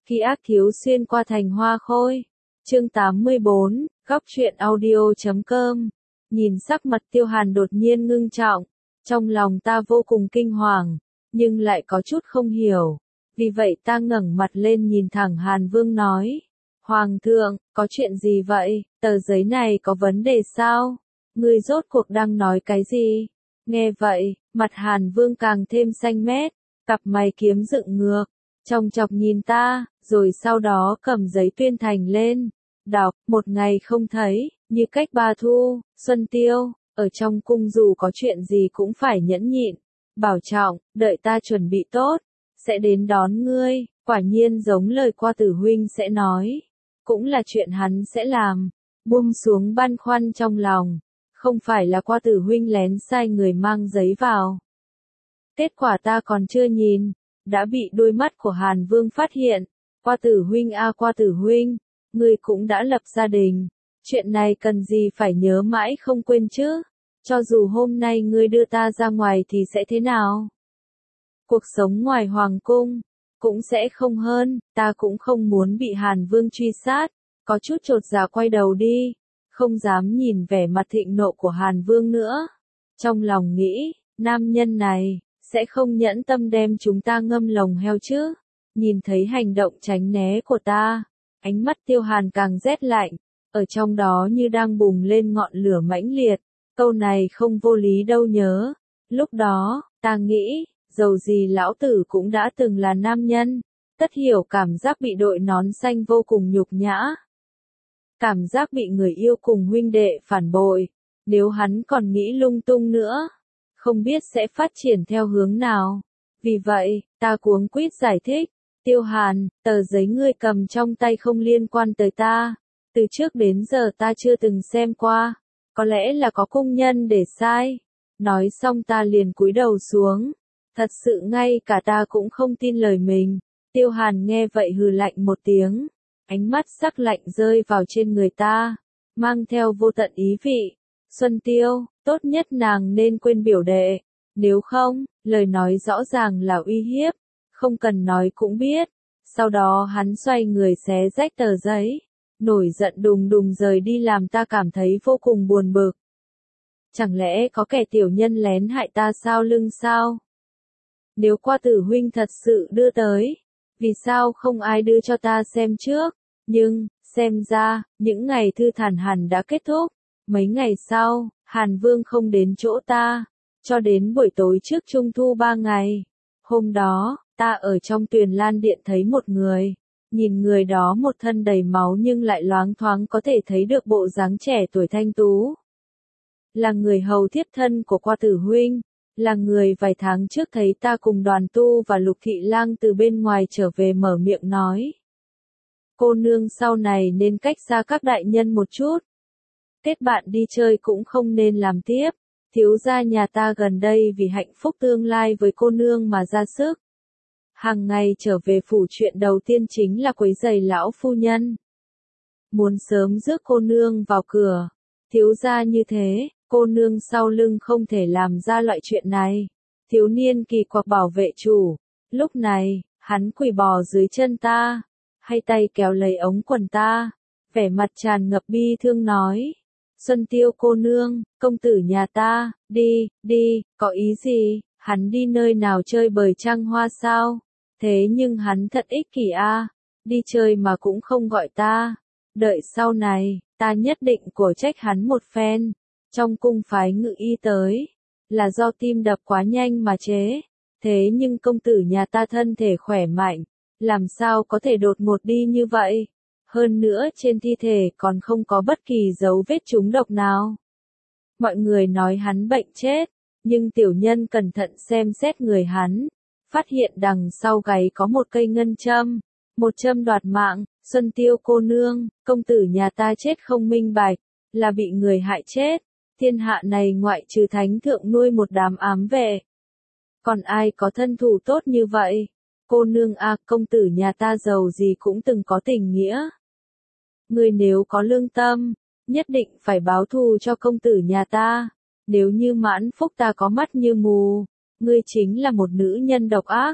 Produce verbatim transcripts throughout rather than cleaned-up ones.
Khi ác thiếu xuyên qua thành hoa khôi. Chương tám mươi bốn, góc truyện audio chấm com. Nhìn sắc mặt Tiêu Hàn đột nhiên ngưng trọng, trong lòng ta vô cùng kinh hoàng, nhưng lại có chút không hiểu. Vì vậy ta ngẩng mặt lên nhìn thẳng Hàn Vương nói: Hoàng thượng, có chuyện gì vậy? Tờ giấy này có vấn đề sao? Ngươi rốt cuộc đang nói cái gì? Nghe vậy, mặt Hàn Vương càng thêm xanh mét, cặp mày kiếm dựng ngược, chòng chọc nhìn ta, rồi sau đó cầm giấy tuyên thành lên, đọc: một ngày không thấy, như cách ba thu, xuân tiêu, ở trong cung dù có chuyện gì cũng phải nhẫn nhịn, bảo trọng, đợi ta chuẩn bị tốt, sẽ đến đón ngươi. Quả nhiên giống lời Qua Tử huynh sẽ nói, cũng là chuyện hắn sẽ làm. Buông xuống băn khoăn trong lòng, không phải là Qua Tử huynh lén sai người mang giấy vào. Kết quả ta còn chưa nhìn, đã bị đôi mắt của Hàn Vương phát hiện. Qua Tử huynh a à, Qua Tử huynh, ngươi cũng đã lập gia đình, chuyện này cần gì phải nhớ mãi không quên chứ? Cho dù hôm nay ngươi đưa ta ra ngoài thì sẽ thế nào? Cuộc sống ngoài hoàng cung cũng sẽ không hơn, ta cũng không muốn bị Hàn Vương truy sát. Có chút chột dạ quay đầu đi, không dám nhìn vẻ mặt thịnh nộ của Hàn Vương nữa. Trong lòng nghĩ, nam nhân này sẽ không nhẫn tâm đem chúng ta ngâm lồng heo chứ? Nhìn thấy hành động tránh né của ta, ánh mắt Tiêu Hàn càng rét lạnh, ở trong đó như đang bùng lên ngọn lửa mãnh liệt. Câu này không vô lý đâu nhớ. Lúc đó, ta nghĩ, dầu gì lão tử cũng đã từng là nam nhân, tất hiểu cảm giác bị đội nón xanh vô cùng nhục nhã. Cảm giác bị người yêu cùng huynh đệ phản bội, nếu hắn còn nghĩ lung tung nữa, không biết sẽ phát triển theo hướng nào. Vì vậy, ta cuống quýt giải thích: Tiêu Hàn, tờ giấy ngươi cầm trong tay không liên quan tới ta, từ trước đến giờ ta chưa từng xem qua, có lẽ là có cung nhân để sai. Nói xong ta liền cúi đầu xuống, thật sự ngay cả ta cũng không tin lời mình. Tiêu Hàn nghe vậy hừ lạnh một tiếng, ánh mắt sắc lạnh rơi vào trên người ta, mang theo vô tận ý vị. Xuân Tiêu, tốt nhất nàng nên quên biểu đệ, nếu không, lời nói rõ ràng là uy hiếp, không cần nói cũng biết. Sau đó hắn xoay người xé rách tờ giấy, nổi giận đùng đùng rời đi làm ta cảm thấy vô cùng buồn bực. Chẳng lẽ có kẻ tiểu nhân lén hại ta sau lưng sao? Nếu Qua Tử huynh thật sự đưa tới, vì sao không ai đưa cho ta xem trước? Nhưng, xem ra, những ngày thư thản hẳn đã kết thúc. Mấy ngày sau, Hàn Vương không đến chỗ ta, cho đến buổi tối trước Trung thu ba ngày. Hôm đó, ta ở trong Tuyền Lan Điện thấy một người, nhìn người đó một thân đầy máu nhưng lại loáng thoáng có thể thấy được bộ dáng trẻ tuổi thanh tú. Là người hầu thiếp thân của Qua Tử huynh, là người vài tháng trước thấy ta cùng Đoàn Tu và Lục Thị Lang từ bên ngoài trở về mở miệng nói: Cô nương sau này nên cách xa các đại nhân một chút. Kết bạn đi chơi cũng không nên làm tiếp. Thiếu gia nhà ta gần đây vì hạnh phúc tương lai với cô nương mà ra sức. Hàng ngày trở về phủ chuyện đầu tiên chính là quấy rầy lão phu nhân. Muốn sớm rước cô nương vào cửa. Thiếu gia như thế, cô nương sau lưng không thể làm ra loại chuyện này. Thiếu niên kỳ quặc bảo vệ chủ. Lúc này, hắn quỳ bò dưới chân ta, hay tay kéo lấy ống quần ta, vẻ mặt tràn ngập bi thương nói: Xuân Tiêu cô nương, công tử nhà ta, đi, đi, có ý gì? Hắn đi nơi nào chơi bời trăng hoa sao? Thế nhưng hắn thật ích kỷ a, đi chơi mà cũng không gọi ta. Đợi sau này, ta nhất định cổ trách hắn một phen. Trong cung phái ngự y tới, là do tim đập quá nhanh mà chế. Thế nhưng công tử nhà ta thân thể khỏe mạnh, làm sao có thể đột ngột đi như vậy? Hơn nữa trên thi thể còn không có bất kỳ dấu vết trúng độc nào. Mọi người nói hắn bệnh chết, nhưng tiểu nhân cẩn thận xem xét người hắn, phát hiện đằng sau gáy có một cây ngân châm, một châm đoạt mạng. Xuân Tiêu cô nương, công tử nhà ta chết không minh bạch, là bị người hại chết. Thiên hạ này ngoại trừ thánh thượng nuôi một đám ám vệ, còn ai có thân thủ tốt như vậy? Cô nương a, à, công tử nhà ta giàu gì cũng từng có tình nghĩa. Ngươi nếu có lương tâm, nhất định phải báo thù cho công tử nhà ta. Nếu như Mãn Phúc ta có mắt như mù, ngươi chính là một nữ nhân độc ác.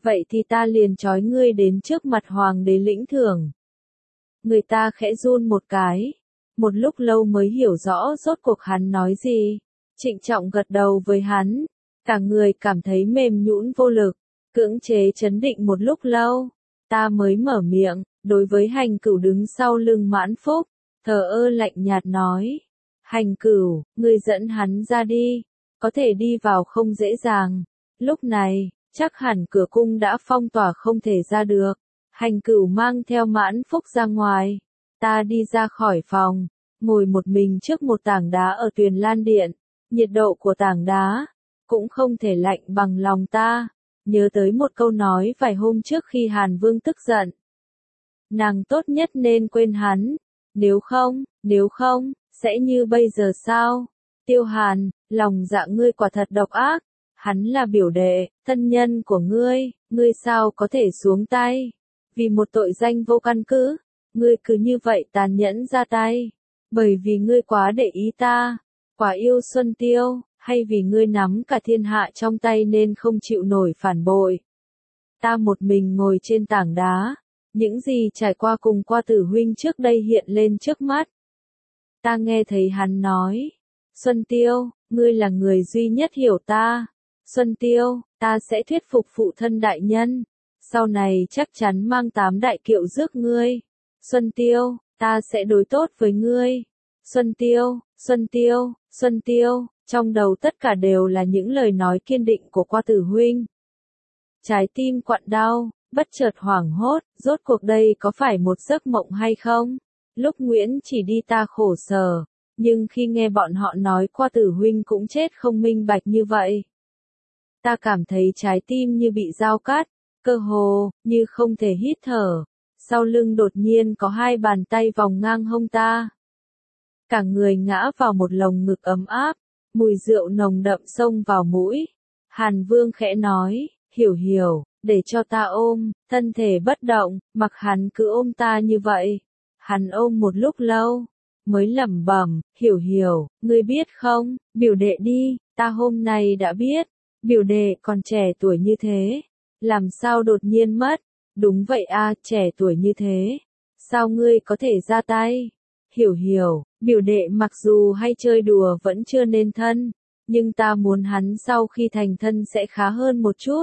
vậy thì ta liền trói ngươi đến trước mặt hoàng đế lĩnh thưởng. Người ta khẽ run một cái, một lúc lâu mới hiểu rõ rốt cuộc hắn nói gì, trịnh trọng gật đầu với hắn, cả người cảm thấy mềm nhũn vô lực, cưỡng chế chấn định một lúc lâu, ta mới mở miệng, đối với Hành Cửu đứng sau lưng Mãn Phúc, thờ ơ lạnh nhạt nói, Hành Cửu, ngươi dẫn hắn ra đi, có thể đi vào không dễ dàng, lúc này, chắc hẳn cửa cung đã phong tỏa không thể ra được. Hành Cửu mang theo Mãn Phúc ra ngoài, ta đi ra khỏi phòng, ngồi một mình trước một tảng đá ở Tuyền Lan Điện, nhiệt độ của tảng đá cũng không thể lạnh bằng lòng ta, nhớ tới một câu nói vài hôm trước khi Hàn Vương tức giận. Nàng tốt nhất nên quên hắn, nếu không, nếu không, sẽ như bây giờ sao? Tiêu Hàn, lòng dạ ngươi quả thật độc ác, hắn là biểu đệ, thân nhân của ngươi, ngươi sao có thể xuống tay? Vì một tội danh vô căn cứ, ngươi cứ như vậy tàn nhẫn ra tay, bởi vì ngươi quá để ý ta, quá yêu Xuân Tiêu, hay vì ngươi nắm cả thiên hạ trong tay nên không chịu nổi phản bội. Ta một mình ngồi trên tảng đá, những gì trải qua cùng qua tử huynh trước đây hiện lên trước mắt. Ta nghe thấy hắn nói, Xuân Tiêu, ngươi là người duy nhất hiểu ta. Xuân Tiêu, ta sẽ thuyết phục phụ thân đại nhân, sau này chắc chắn mang tám đại kiệu rước ngươi. Xuân Tiêu, ta sẽ đối tốt với ngươi. Xuân Tiêu, Xuân Tiêu, Xuân Tiêu, trong đầu tất cả đều là những lời nói kiên định của qua tử huynh. Trái tim quặn đau, bất chợt hoảng hốt, rốt cuộc đây có phải một giấc mộng hay không? Lúc Nguyễn chỉ đi ta khổ sở, nhưng khi nghe bọn họ nói qua tử huynh cũng chết không minh bạch như vậy. Ta cảm thấy trái tim như bị dao cắt, cơ hồ, như không thể hít thở. Sau lưng đột nhiên có hai bàn tay vòng ngang hông ta. Cả người ngã vào một lồng ngực ấm áp, mùi rượu nồng đậm xông vào mũi. Hàn Vương khẽ nói, hiểu hiểu, để cho ta ôm, thân thể bất động, mặc hắn cứ ôm ta như vậy. Hắn ôm một lúc lâu, mới lẩm bẩm, hiểu hiểu, ngươi biết không, biểu đệ đi, ta hôm nay đã biết, biểu đệ còn trẻ tuổi như thế, làm sao đột nhiên mất, đúng vậy a, trẻ tuổi như thế, sao ngươi có thể ra tay, hiểu hiểu, biểu đệ mặc dù hay chơi đùa vẫn chưa nên thân, nhưng ta muốn hắn sau khi thành thân sẽ khá hơn một chút.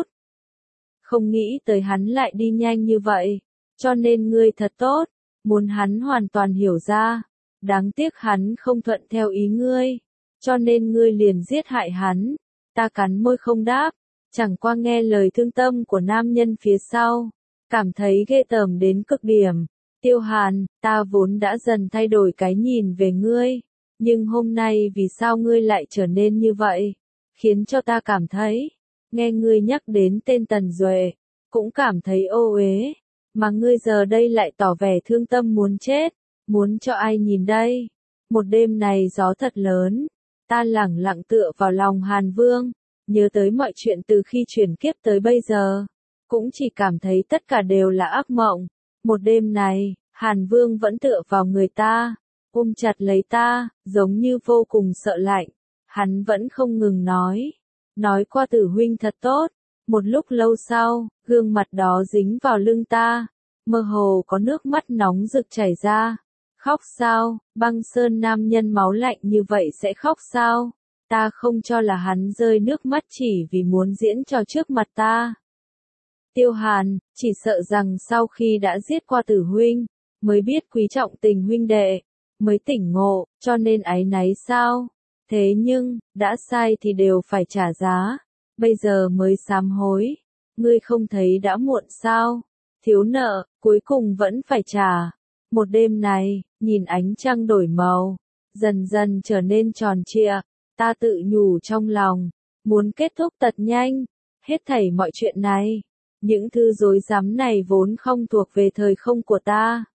Không nghĩ tới hắn lại đi nhanh như vậy, cho nên ngươi thật tốt, muốn hắn hoàn toàn hiểu ra. Đáng tiếc hắn không thuận theo ý ngươi, cho nên ngươi liền giết hại hắn. Ta cắn môi không đáp, chẳng qua nghe lời thương tâm của nam nhân phía sau, cảm thấy ghê tởm đến cực điểm. Tiêu Hàn, ta vốn đã dần thay đổi cái nhìn về ngươi, nhưng hôm nay vì sao ngươi lại trở nên như vậy, khiến cho ta cảm thấy, nghe ngươi nhắc đến tên Tần Duệ, cũng cảm thấy ô uế, mà ngươi giờ đây lại tỏ vẻ thương tâm muốn chết. Muốn cho ai nhìn đây? Một đêm này gió thật lớn, ta lẳng lặng tựa vào lòng Hàn Vương, nhớ tới mọi chuyện từ khi chuyển kiếp tới bây giờ, cũng chỉ cảm thấy tất cả đều là ác mộng. Một đêm này, Hàn Vương vẫn tựa vào người ta, ôm chặt lấy ta, giống như vô cùng sợ lạnh. Hắn vẫn không ngừng nói, nói qua tử huynh thật tốt. Một lúc lâu sau, gương mặt đó dính vào lưng ta, mơ hồ có nước mắt nóng rực chảy ra. Khóc sao, băng sơn nam nhân máu lạnh như vậy sẽ khóc sao? Ta không cho là hắn rơi nước mắt chỉ vì muốn diễn trò trước mặt ta. Tiêu Hàn, chỉ sợ rằng sau khi đã giết qua tử huynh, mới biết quý trọng tình huynh đệ, mới tỉnh ngộ, cho nên áy náy sao? Thế nhưng, đã sai thì đều phải trả giá, bây giờ mới sám hối, ngươi không thấy đã muộn sao? Thiếu nợ, cuối cùng vẫn phải trả. Một đêm này, nhìn ánh trăng đổi màu, dần dần trở nên tròn trịa, ta tự nhủ trong lòng, muốn kết thúc thật nhanh, hết thảy mọi chuyện này, những thứ rối rắm này vốn không thuộc về thời không của ta.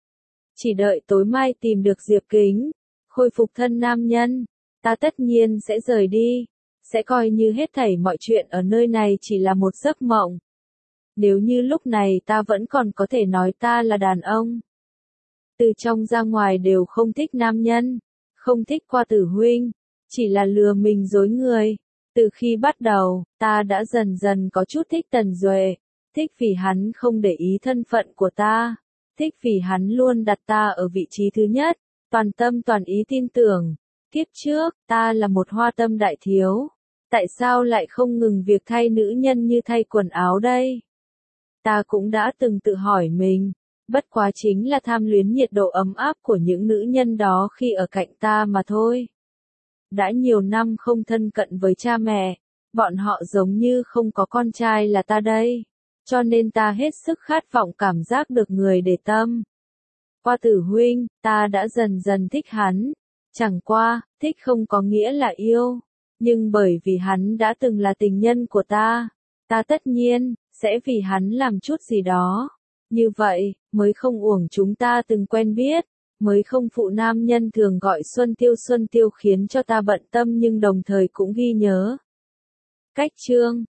Chỉ đợi tối mai tìm được Diệp Kính, khôi phục thân nam nhân, ta tất nhiên sẽ rời đi, sẽ coi như hết thảy mọi chuyện ở nơi này chỉ là một giấc mộng. Nếu như lúc này ta vẫn còn có thể nói ta là đàn ông. Từ trong ra ngoài đều không thích nam nhân, không thích qua tử huynh, chỉ là lừa mình dối người. Từ khi bắt đầu, ta đã dần dần có chút thích Tần Duệ, thích vì hắn không để ý thân phận của ta, thích vì hắn luôn đặt ta ở vị trí thứ nhất, toàn tâm toàn ý tin tưởng. Kiếp trước, ta là một hoa tâm đại thiếu, tại sao lại không ngừng việc thay nữ nhân như thay quần áo đây? Ta cũng đã từng tự hỏi mình, bất quá chính là tham luyến nhiệt độ ấm áp của những nữ nhân đó khi ở cạnh ta mà thôi. Đã nhiều năm không thân cận với cha mẹ, bọn họ giống như không có con trai là ta đây, cho nên ta hết sức khát vọng cảm giác được người để tâm. Qua Tử huynh, ta đã dần dần thích hắn, chẳng qua, thích không có nghĩa là yêu, nhưng bởi vì hắn đã từng là tình nhân của ta, ta tất nhiên sẽ vì hắn làm chút gì đó. Như vậy, mới không uổng chúng ta từng quen biết, mới không phụ nam nhân thường gọi Xuân Tiêu Xuân Tiêu khiến cho ta bận tâm nhưng đồng thời cũng ghi nhớ. Cách chương